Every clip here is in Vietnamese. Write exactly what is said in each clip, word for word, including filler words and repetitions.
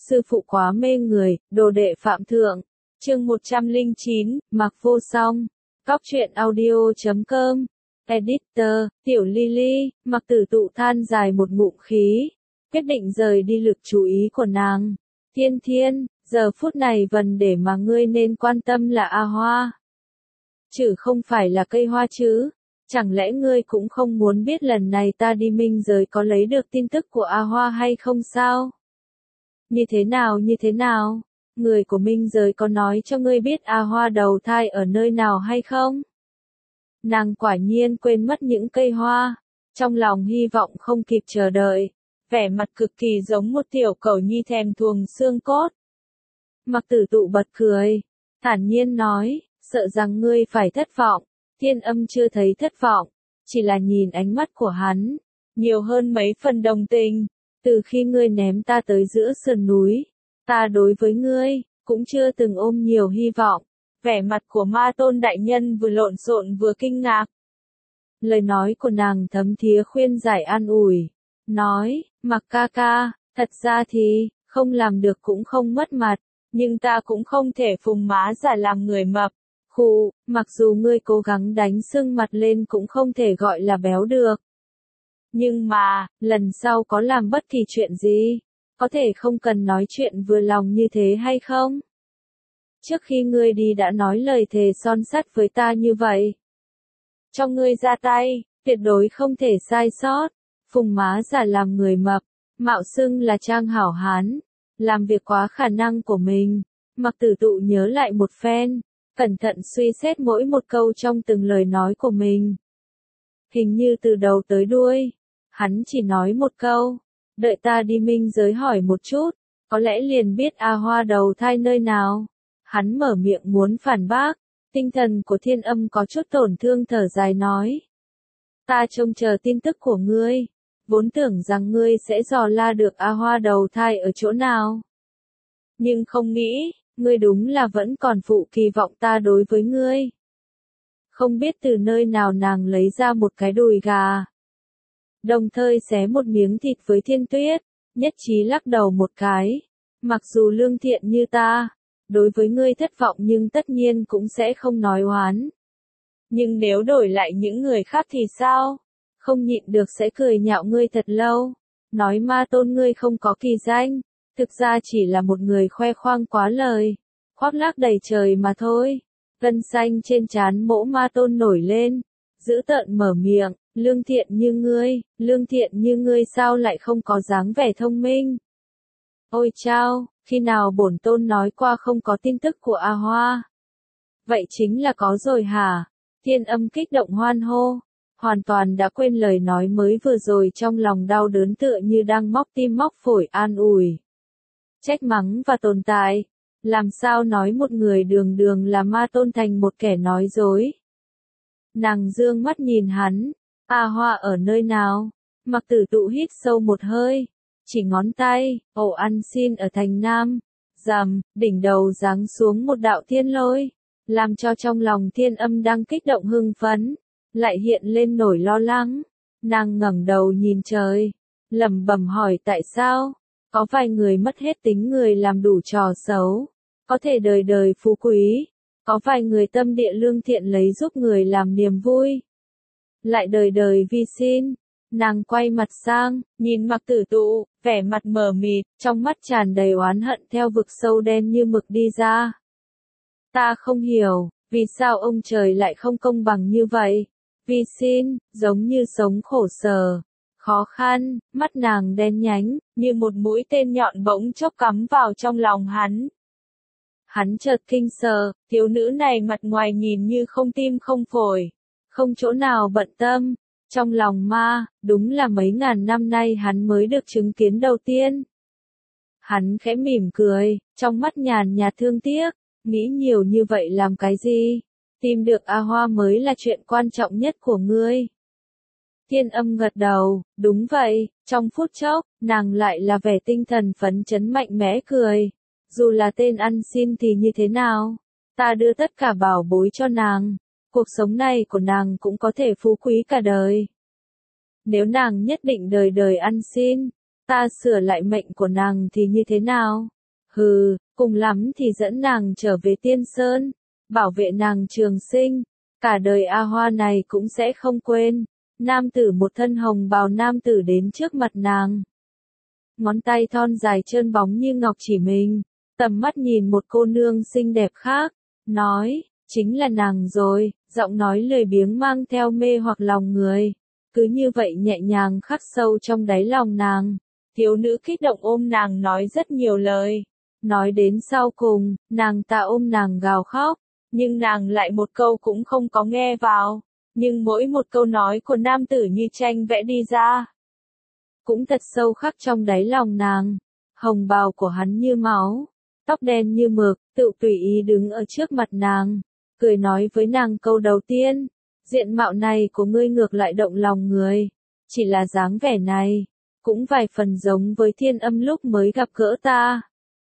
sư phụ quá mê người, đồ đệ phạm thượng. Chương một trăm lẻ chín, Mặc Vô Song. Cóc truyện audio chấm com. Editor, Tiểu Lily. Mặc Tử Tụ than dài một ngụm khí, quyết định rời đi lực chú ý của nàng. Thiên Thiên, giờ phút này vấn đề mà ngươi nên quan tâm là A Hoa, chứ không phải là cây hoa chứ. Chẳng lẽ ngươi cũng không muốn biết lần này ta đi minh giới có lấy được tin tức của A Hoa hay không sao? Như thế nào như thế nào? Người của minh giới có nói cho ngươi biết A Hoa đầu thai ở nơi nào hay không? Nàng quả nhiên quên mất những cây hoa, trong lòng hy vọng không kịp chờ đợi, vẻ mặt cực kỳ giống một tiểu cẩu nhi thèm thuồng xương cốt. Mặc Tử Tụ bật cười, thản nhiên nói, sợ rằng ngươi phải thất vọng. Thiên Âm chưa thấy thất vọng, chỉ là nhìn ánh mắt của hắn, nhiều hơn mấy phần đồng tình. Từ khi ngươi ném ta tới giữa sườn núi, ta đối với ngươi, cũng chưa từng ôm nhiều hy vọng. Vẻ mặt của Ma Tôn đại nhân vừa lộn xộn vừa kinh ngạc. Lời nói của nàng thấm thía khuyên giải an ủi, nói, Mặc ca ca, thật ra thì, không làm được cũng không mất mặt, nhưng ta cũng không thể phùng má giả làm người mập. Khụ, mặc dù ngươi cố gắng đánh sưng mặt lên cũng không thể gọi là béo được. Nhưng mà, lần sau có làm bất kỳ chuyện gì, có thể không cần nói chuyện vừa lòng như thế hay không? Trước khi ngươi đi đã nói lời thề son sắt với ta như vậy. Cho ngươi ra tay, tuyệt đối không thể sai sót. Phùng má giả làm người mập, mạo xưng là trang hảo hán, làm việc quá khả năng của mình. Mặc Tử Tụ nhớ lại một phen, cẩn thận suy xét mỗi một câu trong từng lời nói của mình. Hình như từ đầu tới đuôi, hắn chỉ nói một câu, đợi ta đi minh giới hỏi một chút, có lẽ liền biết A Hoa đầu thai nơi nào. Hắn mở miệng muốn phản bác, tinh thần của Thiên Âm có chút tổn thương thở dài nói. Ta trông chờ tin tức của ngươi, vốn tưởng rằng ngươi sẽ dò la được A Hoa đầu thai ở chỗ nào. Nhưng không nghĩ, ngươi đúng là vẫn còn phụ kỳ vọng ta đối với ngươi. Không biết từ nơi nào nàng lấy ra một cái đùi gà, đồng thời xé một miếng thịt với Thiên Tuyết, nhất trí lắc đầu một cái. Mặc dù lương thiện như ta, đối với ngươi thất vọng nhưng tất nhiên cũng sẽ không nói oán. Nhưng nếu đổi lại những người khác thì sao? Không nhịn được sẽ cười nhạo ngươi thật lâu. Nói Ma Tôn ngươi không có kỳ danh, thực ra chỉ là một người khoe khoang quá lời, khoác lác đầy trời mà thôi. Gân xanh trên trán Mỗ Ma Tôn nổi lên, dữ tợn mở miệng, lương thiện như ngươi, lương thiện như ngươi sao lại không có dáng vẻ thông minh? Ôi chao, khi nào bổn tôn nói qua không có tin tức của A Hoa? Vậy chính là có rồi hả? Thiên Âm kích động hoan hô, hoàn toàn đã quên lời nói mới vừa rồi, trong lòng đau đớn tựa như đang móc tim móc phổi an ủi. Trách mắng và tồn tại, làm sao nói một người đường đường là Ma Tôn thành một kẻ nói dối. Nàng dương mắt nhìn hắn, A Hoa ở nơi nào? Mặc Tử Tụ hít sâu một hơi, chỉ ngón tay, ổ ăn xin ở thành Nam. Rầm, đỉnh đầu giáng xuống một đạo thiên lôi, làm cho trong lòng Thiên Âm đang kích động hưng phấn, lại hiện lên nỗi lo lắng. Nàng ngẩng đầu nhìn trời, lẩm bẩm hỏi tại sao? Có vài người mất hết tính người làm đủ trò xấu, có thể đời đời phú quý. Có vài người tâm địa lương thiện lấy giúp người làm niềm vui, lại đời đời vi xin. Nàng quay mặt sang, nhìn Mặc Tử Tụ, vẻ mặt mờ mịt, trong mắt tràn đầy oán hận theo vực sâu đen như mực đi ra. Ta không hiểu, vì sao ông trời lại không công bằng như vậy? Vi xin, giống như sống khổ sở, khó khăn. Mắt nàng đen nhánh, như một mũi tên nhọn bỗng chốc cắm vào trong lòng hắn. Hắn chợt kinh sợ, thiếu nữ này mặt ngoài nhìn như không tim không phổi, không chỗ nào bận tâm. Trong lòng ma, đúng là mấy ngàn năm nay hắn mới được chứng kiến đầu tiên. Hắn khẽ mỉm cười, trong mắt nhàn nhạt thương tiếc, nghĩ nhiều như vậy làm cái gì? Tìm được A Hoa mới là chuyện quan trọng nhất của ngươi. Thiên Âm gật đầu, đúng vậy. Trong phút chốc, nàng lại là vẻ tinh thần phấn chấn mạnh mẽ cười. Dù là tên ăn xin thì như thế nào, ta đưa tất cả bảo bối cho nàng. Cuộc sống này của nàng cũng có thể phú quý cả đời. Nếu nàng nhất định đời đời ăn xin, ta sửa lại mệnh của nàng thì như thế nào? Hừ, cùng lắm thì dẫn nàng trở về Tiên Sơn, bảo vệ nàng trường sinh, cả đời A Hoa này cũng sẽ không quên. Nam tử một thân hồng bào nam tử đến trước mặt nàng. Ngón tay thon dài trơn bóng như ngọc chỉ mình, tầm mắt nhìn một cô nương xinh đẹp khác, nói, chính là nàng rồi, giọng nói lười biếng mang theo mê hoặc lòng người. Cứ như vậy nhẹ nhàng khắc sâu trong đáy lòng nàng. Thiếu nữ kích động ôm nàng nói rất nhiều lời. Nói đến sau cùng, nàng ta ôm nàng gào khóc, nhưng nàng lại một câu cũng không có nghe vào. Nhưng mỗi một câu nói của nam tử như tranh vẽ đi ra, cũng thật sâu khắc trong đáy lòng nàng. Hồng bào của hắn như máu, tóc đen như mực, tự tùy ý đứng ở trước mặt nàng, cười nói với nàng câu đầu tiên, diện mạo này của ngươi ngược lại động lòng người, chỉ là dáng vẻ này, cũng vài phần giống với Thiên Âm lúc mới gặp gỡ ta.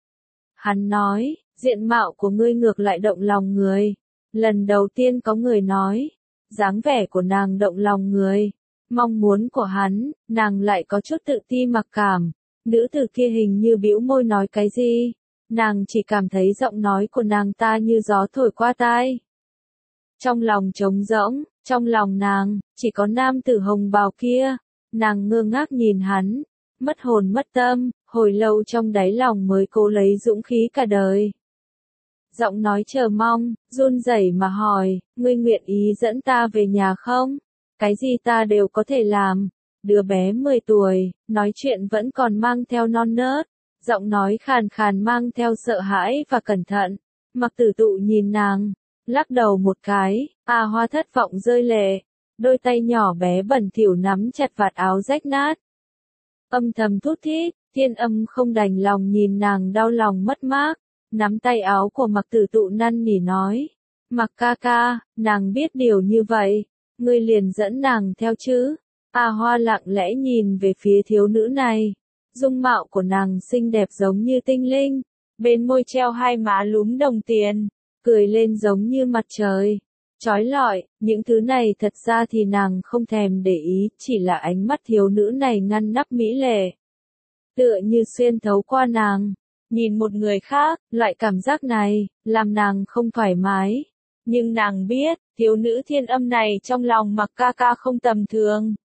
Hắn nói, diện mạo của ngươi ngược lại động lòng người, lần đầu tiên có người nói, dáng vẻ của nàng động lòng người. Mong muốn của hắn, nàng lại có chút tự ti mặc cảm. Nữ tử kia hình như bĩu môi nói cái gì, nàng chỉ cảm thấy giọng nói của nàng ta như gió thổi qua tai. Trong lòng trống rỗng, trong lòng nàng, chỉ có nam tử hồng bào kia. Nàng ngơ ngác nhìn hắn, mất hồn mất tâm, hồi lâu trong đáy lòng mới cố lấy dũng khí cả đời. Giọng nói chờ mong, run rẩy mà hỏi, ngươi nguyện ý dẫn ta về nhà không? Cái gì ta đều có thể làm. Đứa bé mười tuổi, nói chuyện vẫn còn mang theo non nớt, giọng nói khàn khàn mang theo sợ hãi và cẩn thận. Mặc Tử Tụ nhìn nàng, lắc đầu một cái, A Hoa thất vọng rơi lệ, đôi tay nhỏ bé bẩn thỉu nắm chặt vạt áo rách nát. Âm thầm thút thít, Thiên Âm không đành lòng nhìn nàng đau lòng mất mát, nắm tay áo của Mặc Tử Tụ năn nỉ nói, Mặc ca ca, nàng biết điều như vậy, ngươi liền dẫn nàng theo chứ. A Hoa lặng lẽ nhìn về phía thiếu nữ này, dung mạo của nàng xinh đẹp giống như tinh linh, bên môi treo hai má lúm đồng tiền, cười lên giống như mặt trời, chói lọi. Những thứ này thật ra thì nàng không thèm để ý, chỉ là ánh mắt thiếu nữ này ngăn nắp mỹ lệ, tựa như xuyên thấu qua nàng. Nhìn một người khác, loại cảm giác này, làm nàng không thoải mái. Nhưng nàng biết, thiếu nữ Thiên Âm này trong lòng Mặc ca ca không tầm thường.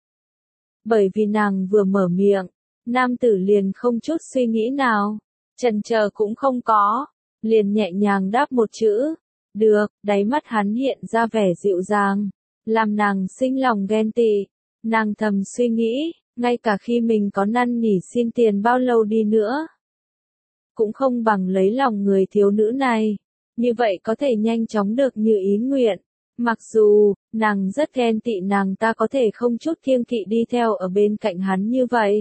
Bởi vì nàng vừa mở miệng, nam tử liền không chút suy nghĩ nào, chần chờ cũng không có, liền nhẹ nhàng đáp một chữ, được. Đáy mắt hắn hiện ra vẻ dịu dàng, làm nàng sinh lòng ghen tị. Nàng thầm suy nghĩ, ngay cả khi mình có năn nỉ xin tiền bao lâu đi nữa, cũng không bằng lấy lòng người thiếu nữ này, như vậy có thể nhanh chóng được như ý nguyện. Mặc dù, nàng rất ghen tị nàng ta có thể không chút kiêng kỵ đi theo ở bên cạnh hắn như vậy.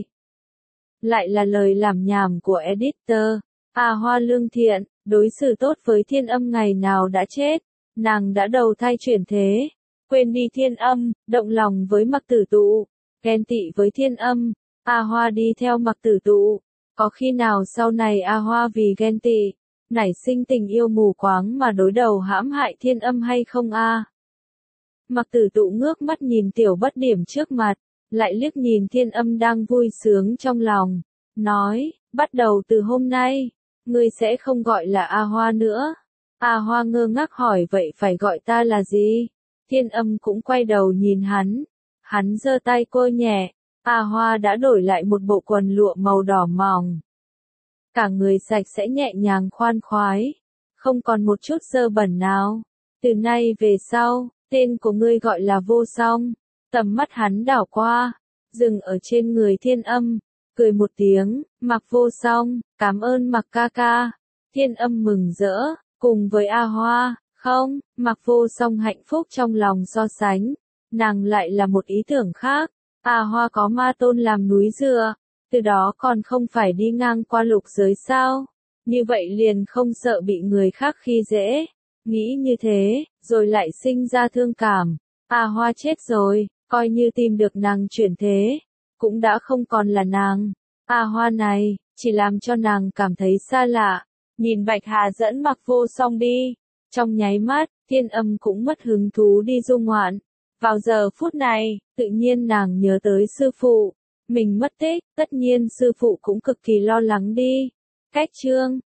Lại là lời làm nhảm của editor. A Hoa lương thiện, đối xử tốt với Thiên Âm ngày nào đã chết, nàng đã đầu thai chuyển thế, quên đi Thiên Âm, động lòng với Mặc Tử Tụ, ghen tị với Thiên Âm. A Hoa đi theo Mặc Tử Tụ, có khi nào sau này A Hoa vì ghen tị, nảy sinh tình yêu mù quáng mà đối đầu hãm hại Thiên Âm hay không a? Mặc Tử Tụ ngước mắt nhìn tiểu bất điểm trước mặt, lại liếc nhìn Thiên Âm đang vui sướng trong lòng, nói, bắt đầu từ hôm nay, ngươi sẽ không gọi là A Hoa nữa. A Hoa ngơ ngác hỏi vậy phải gọi ta là gì? Thiên Âm cũng quay đầu nhìn hắn, hắn giơ tay cô nhẹ, A Hoa đã đổi lại một bộ quần lụa màu đỏ mỏng. Cả người sạch sẽ nhẹ nhàng khoan khoái, không còn một chút dơ bẩn nào. Từ nay về sau, tên của ngươi gọi là Vô Song. Tầm mắt hắn đảo qua, dừng ở trên người Thiên Âm, cười một tiếng, Mặc Vô Song, cảm ơn Mặc ca ca. Thiên Âm mừng rỡ, cùng với A Hoa, không, Mặc Vô Song hạnh phúc trong lòng so sánh, nàng lại là một ý tưởng khác. A Hoa có ma tôn làm núi dựa, từ đó còn không phải đi ngang qua lục giới sao, như vậy liền không sợ bị người khác khi dễ. Nghĩ như thế, rồi lại sinh ra thương cảm. A Hoa chết rồi, coi như tìm được nàng chuyển thế, cũng đã không còn là nàng. A Hoa này, chỉ làm cho nàng cảm thấy xa lạ. Nhìn Bạch Hà dẫn Mặc Vô Song đi, trong nháy mắt, Thiên Âm cũng mất hứng thú đi du ngoạn. Vào giờ phút này, tự nhiên nàng nhớ tới sư phụ. Mình mất tích, tất nhiên sư phụ cũng cực kỳ lo lắng đi. Cách chương